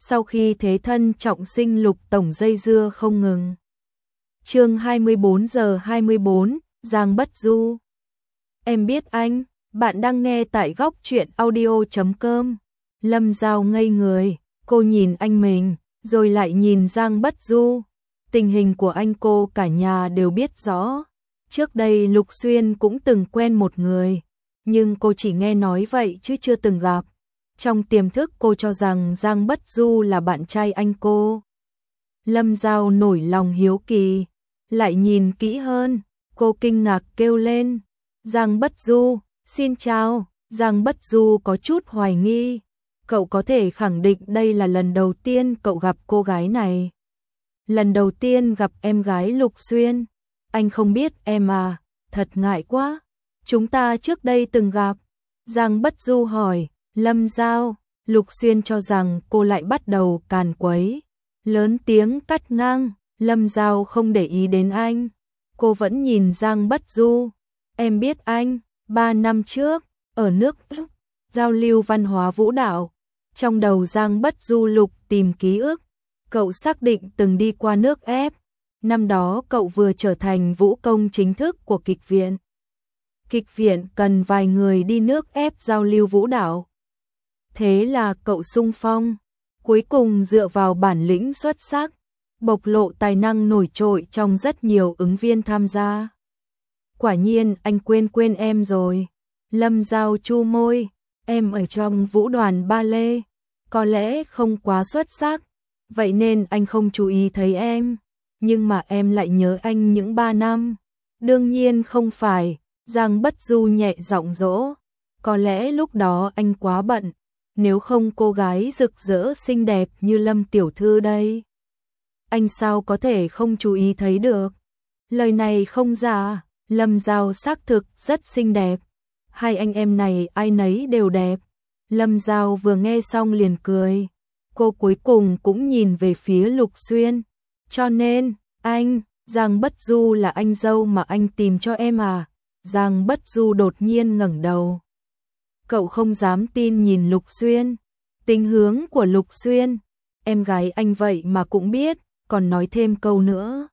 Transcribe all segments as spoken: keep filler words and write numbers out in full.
Sau khi thế thân trọng sinh Lục tổng dây dưa không ngừng. Chương hai mươi bốn giờ hai mươi bốn, Giang Bất Du. Em biết anh, bạn đang nghe tại góc truyện audio chấm com. Lâm Giao ngây người, cô nhìn anh mình, rồi lại nhìn Giang Bất Du. Tình hình của anh cô cả nhà đều biết rõ. Trước đây Lục Xuyên cũng từng quen một người, nhưng cô chỉ nghe nói vậy chứ chưa từng gặp. Trong tiềm thức cô cho rằng Giang Bất Du là bạn trai anh cô. Lâm Giao nổi lòng hiếu kỳ, lại nhìn kỹ hơn, cô kinh ngạc kêu lên. Giang Bất Du, xin chào. Giang Bất Du có chút hoài nghi. Cậu có thể khẳng định đây là lần đầu tiên cậu gặp cô gái này. Lần đầu tiên gặp em gái Lục Xuyên. Anh không biết em à, thật ngại quá. Chúng ta trước đây từng gặp. Giang Bất Du hỏi. Lâm Giao, Lục Xuyên cho rằng cô lại bắt đầu càn quấy. Lớn tiếng cắt ngang, Lâm Giao không để ý đến anh. Cô vẫn nhìn Giang Bất Du. Em biết anh, ba năm trước, ở nước Úc, giao lưu văn hóa vũ đạo. Trong đầu Giang Bất Du lục tìm ký ức. Cậu xác định từng đi qua nước ép. Năm đó cậu vừa trở thành vũ công chính thức của kịch viện. Kịch viện cần vài người đi nước ép giao lưu vũ đạo. Thế là cậu xung phong, cuối cùng dựa vào bản lĩnh xuất sắc, bộc lộ tài năng nổi trội trong rất nhiều ứng viên tham gia. Quả nhiên anh quên quên em rồi. Lâm Giao chu môi, em ở trong vũ đoàn ba lê, có lẽ không quá xuất sắc, vậy nên anh không chú ý thấy em, nhưng mà em lại nhớ anh những ba năm. Đương nhiên không phải, Giang Bất Du nhẹ giọng dỗ, có lẽ lúc đó anh quá bận. Nếu không cô gái rực rỡ xinh đẹp như Lâm tiểu thư đây, anh sao có thể không chú ý thấy được. Lời này không giả, Lâm Giao xác thực rất xinh đẹp. Hai anh em này ai nấy đều đẹp. Lâm Giao vừa nghe xong liền cười. Cô cuối cùng cũng nhìn về phía Lục Xuyên. Cho nên, anh, Giang Bất Du là anh dâu mà anh tìm cho em à? Giang Bất Du đột nhiên ngẩng đầu. Cậu không dám tin nhìn Lục Xuyên. Tính hướng của Lục Xuyên, em gái anh vậy mà cũng biết, còn nói thêm câu nữa.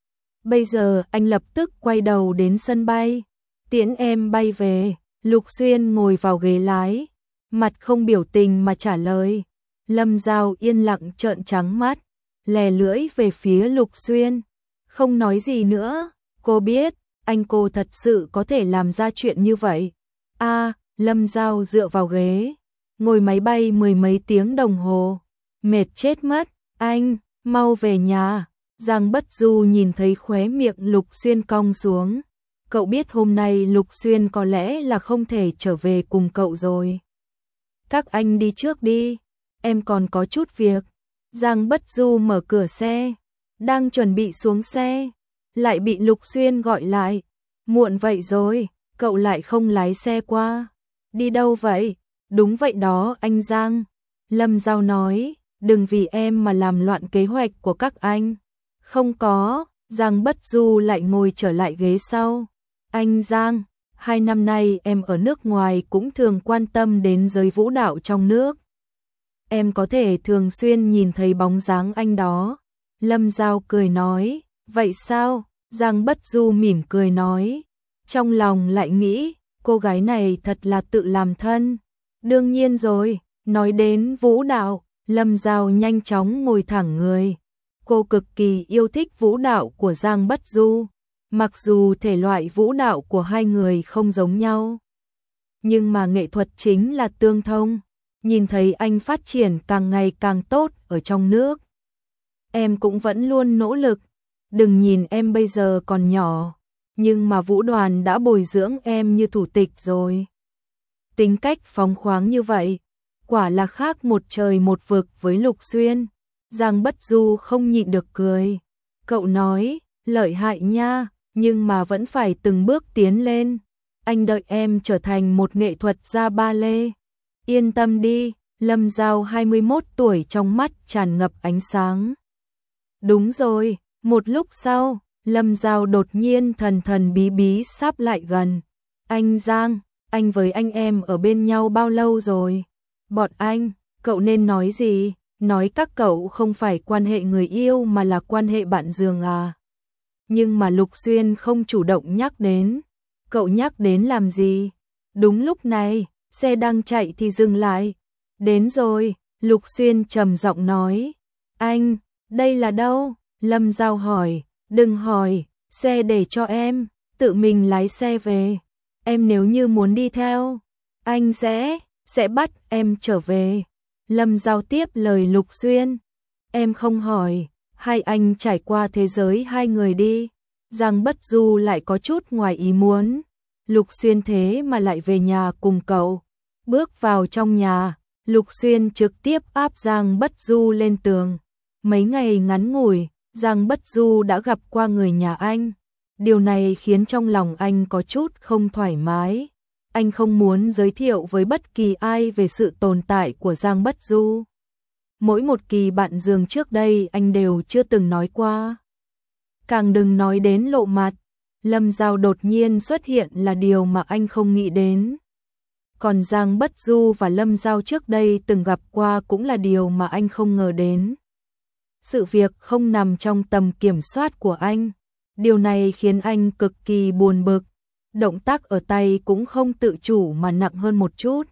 Bây giờ anh lập tức quay đầu đến sân bay, tiễn em bay về. Lục Xuyên ngồi vào ghế lái, mặt không biểu tình mà trả lời. Lâm Giao yên lặng trợn trắng mắt, lè lưỡi về phía Lục Xuyên. Không nói gì nữa, cô biết, anh cô thật sự có thể làm ra chuyện như vậy. À, Lâm Giao dựa vào ghế, ngồi máy bay mười mấy tiếng đồng hồ, mệt chết mất. Anh, mau về nhà. Giang Bất Du nhìn thấy khóe miệng Lục Xuyên cong xuống. Cậu biết hôm nay Lục Xuyên có lẽ là không thể trở về cùng cậu rồi. Các anh đi trước đi, em còn có chút việc. Giang Bất Du mở cửa xe, đang chuẩn bị xuống xe, lại bị Lục Xuyên gọi lại. Muộn vậy rồi, cậu lại không lái xe qua. Đi đâu vậy? Đúng vậy đó anh Giang. Lâm Giao nói, đừng vì em mà làm loạn kế hoạch của các anh. Không có, Giang Bất Du lại ngồi trở lại ghế sau. Anh Giang, hai năm nay em ở nước ngoài cũng thường quan tâm đến giới vũ đạo trong nước. Em có thể thường xuyên nhìn thấy bóng dáng anh đó. Lâm Giao cười nói, vậy sao? Giang Bất Du mỉm cười nói, trong lòng lại nghĩ, cô gái này thật là tự làm thân. Đương nhiên rồi, nói đến vũ đạo, Lâm Giao nhanh chóng ngồi thẳng người. Cô cực kỳ yêu thích vũ đạo của Giang Bất Du, mặc dù thể loại vũ đạo của hai người không giống nhau. Nhưng mà nghệ thuật chính là tương thông, nhìn thấy anh phát triển càng ngày càng tốt ở trong nước. Em cũng vẫn luôn nỗ lực, đừng nhìn em bây giờ còn nhỏ, nhưng mà vũ đoàn đã bồi dưỡng em như thủ tịch rồi. Tính cách phóng khoáng như vậy, quả là khác một trời một vực với Lục Xuyên. Giang Bất Du không nhịn được cười. Cậu nói, lợi hại nha, nhưng mà vẫn phải từng bước tiến lên. Anh đợi em trở thành một nghệ thuật gia ba lê. Yên tâm đi, Lâm Giao hai mươi mốt tuổi trong mắt tràn ngập ánh sáng. Đúng rồi, một lúc sau, Lâm Giao đột nhiên thần thần bí bí sắp lại gần. Anh Giang, anh với anh em ở bên nhau bao lâu rồi? Bọn anh, cậu nên nói gì? nói các cậu không phải quan hệ người yêu mà là quan hệ bạn giường à. Nhưng mà Lục Xuyên không chủ động nhắc đến. Cậu nhắc đến làm gì? Đúng lúc này, xe đang chạy thì dừng lại. Đến rồi, Lục Xuyên trầm giọng nói. Anh, đây là đâu? Lâm Giao hỏi. Đừng hỏi, xe để cho em, tự mình lái xe về. Em nếu như muốn đi theo, anh sẽ, sẽ bắt em trở về. Lâm Giao tiếp lời Lục Xuyên. Em không hỏi, hai anh trải qua thế giới hai người đi. Giang Bất Du lại có chút ngoài ý muốn. Lục Xuyên thế mà lại về nhà cùng cậu. Bước vào trong nhà, Lục Xuyên trực tiếp áp Giang Bất Du lên tường. Mấy ngày ngắn ngủi, Giang Bất Du đã gặp qua người nhà anh. Điều này khiến trong lòng anh có chút không thoải mái. Anh không muốn giới thiệu với bất kỳ ai về sự tồn tại của Giang Bất Du. Mỗi một kỳ bạn giường trước đây anh đều chưa từng nói qua. Càng đừng nói đến lộ mặt. Lâm Giao đột nhiên xuất hiện là điều mà anh không nghĩ đến. Còn Giang Bất Du và Lâm Giao trước đây từng gặp qua cũng là điều mà anh không ngờ đến. Sự việc không nằm trong tầm kiểm soát của anh. Điều này khiến anh cực kỳ buồn bực. Động tác ở tay cũng không tự chủ mà nặng hơn một chút.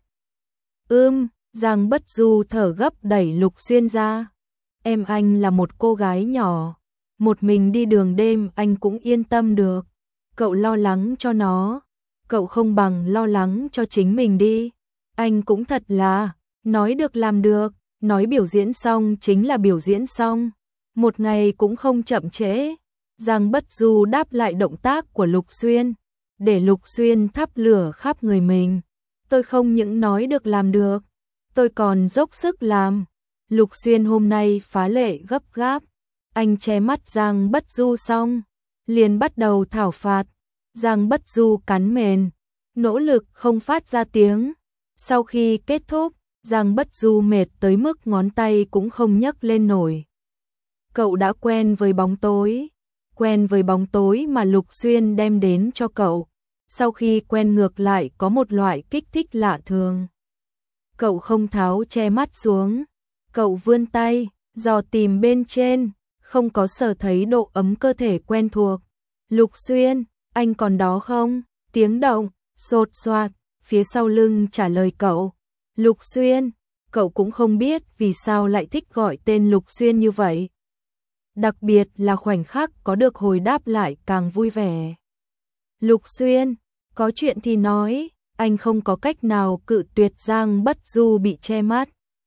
Ưm, Giang Bất Du thở gấp đẩy Lục Xuyên ra. Em anh là một cô gái nhỏ. Một mình đi đường đêm anh cũng yên tâm được. Cậu lo lắng cho nó. Cậu không bằng lo lắng cho chính mình đi. Anh cũng thật là, nói được làm được. Nói biểu diễn xong chính là biểu diễn xong. Một ngày cũng không chậm trễ. Giang Bất Du đáp lại động tác của Lục Xuyên. Để Lục Xuyên thắp lửa khắp người mình. Tôi không những nói được làm được. Tôi còn dốc sức làm. Lục Xuyên hôm nay phá lệ gấp gáp. Anh che mắt Giang Bất Du xong. Liền bắt đầu thảo phạt. Giang Bất Du cắn mền. Nỗ lực không phát ra tiếng. Sau khi kết thúc, Giang Bất Du mệt tới mức ngón tay cũng không nhấc lên nổi. Cậu đã quen với bóng tối. Quen với bóng tối mà Lục Xuyên đem đến cho cậu. Sau khi quen ngược lại có một loại kích thích lạ thường. Cậu không tháo che mắt xuống. Cậu vươn tay, dò tìm bên trên, không có sở thấy độ ấm cơ thể quen thuộc. Lục Xuyên, anh còn đó không? Tiếng động, sột soạt, phía sau lưng trả lời cậu. Lục Xuyên, cậu cũng không biết vì sao lại thích gọi tên Lục Xuyên như vậy. Đặc biệt là khoảnh khắc có được hồi đáp lại càng vui vẻ. Lục Xuyên, có chuyện thì nói, anh không có cách nào cự tuyệt. Giang Bất Du bị che mắt.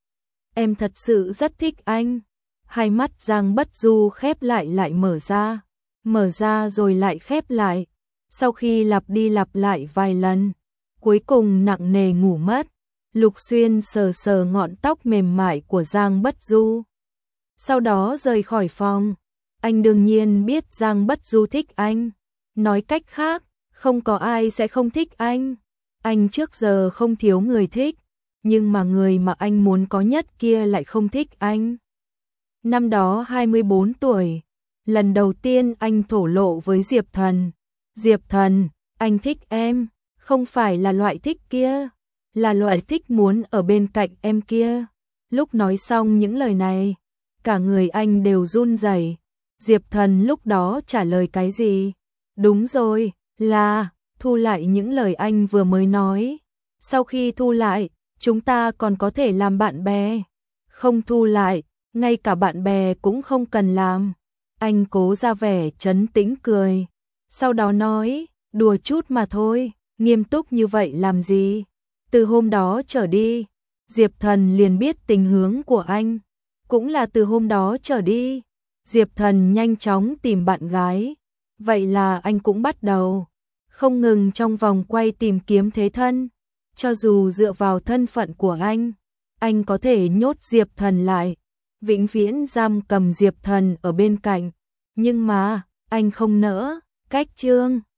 Em thật sự rất thích anh. Hai mắt Giang Bất Du khép lại lại mở ra, mở ra rồi lại khép lại. Sau khi lặp đi lặp lại vài lần, cuối cùng nặng nề ngủ mất. Lục Xuyên sờ sờ ngọn tóc mềm mại của Giang Bất Du. Sau đó rời khỏi phòng. Anh đương nhiên biết Giang Bất Du thích anh. Nói cách khác, không có ai sẽ không thích anh. Anh trước giờ không thiếu người thích, nhưng mà người mà anh muốn có nhất kia lại không thích anh. Năm đó hai mươi bốn tuổi, lần đầu tiên anh thổ lộ với Diệp Thần. Diệp Thần, anh thích em, không phải là loại thích kia, là loại thích muốn ở bên cạnh em kia. Lúc nói xong những lời này, cả người anh đều run rẩy. Diệp Thần lúc đó trả lời cái gì? Đúng rồi, là thu lại những lời anh vừa mới nói. Sau khi thu lại, chúng ta còn có thể làm bạn bè. Không thu lại, ngay cả bạn bè cũng không cần làm. Anh cố ra vẻ trấn tĩnh cười. Sau đó nói, đùa chút mà thôi, nghiêm túc như vậy làm gì? Từ hôm đó trở đi, Diệp Thần liền biết tình hướng của anh. Cũng là từ hôm đó trở đi, Diệp Thần nhanh chóng tìm bạn gái. Vậy là anh cũng bắt đầu không ngừng trong vòng quay tìm kiếm thế thân. Cho dù dựa vào thân phận của anh, anh có thể nhốt Diệp Thần lại, vĩnh viễn giam cầm Diệp Thần ở bên cạnh. Nhưng mà, anh không nỡ. Cách chương